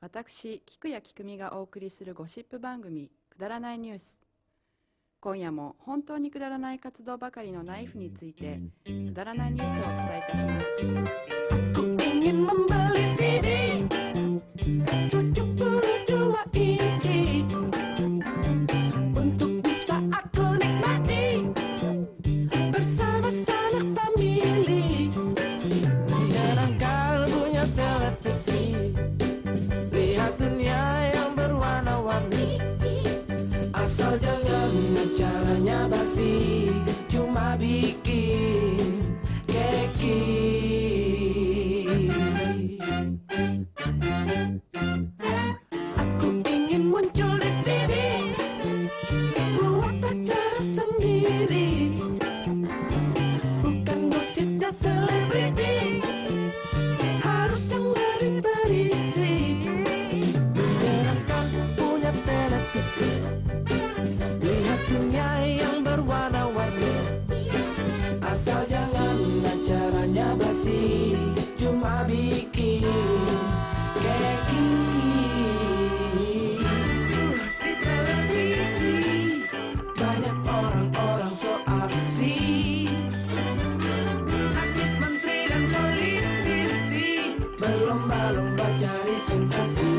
私、菊谷菊美がお送りするゴシップ番組、くだらないニュース。今夜も本当にくだらない活動ばかりのナイフについて、くだらないニュースをお伝えいたします。 Aku ingin membeli TV 72 inci untuk bisa aku nikmati bersama sanak family. Menyenangkan punya televisi, lihat dunia yang berwarna-warni. Asal jangan caranya basi, cuma bikin keki. Aku ingin muncul di TV, buat acara sendiri, bukan gosipnya selebriti, harus yang lebih berisi. Menyenangkan punya televisi, lihat dunia yang berwarna-warni. Asal jangan acaranya basi, cuma bikin keki. Di televisi banyak orang-orang so aksi, artis, menteri dan politisi berlomba-lomba cari sensasi.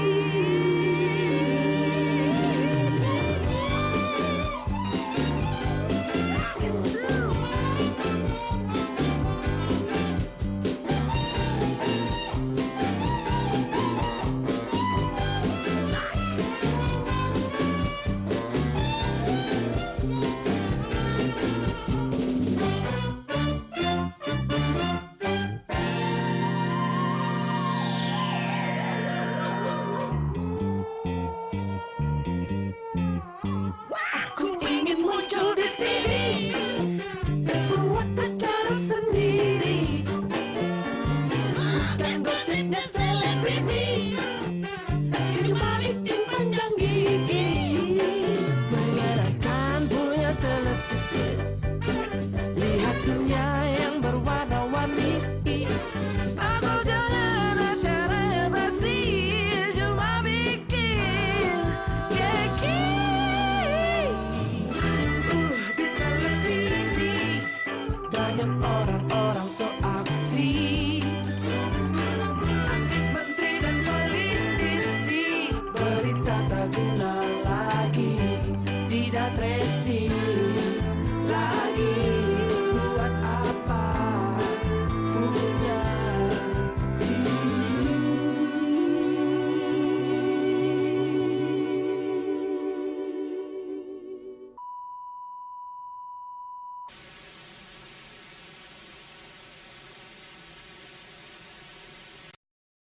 Aku ingin muncul di TV, buat acara sendiri, bukan gosipnya selebriti,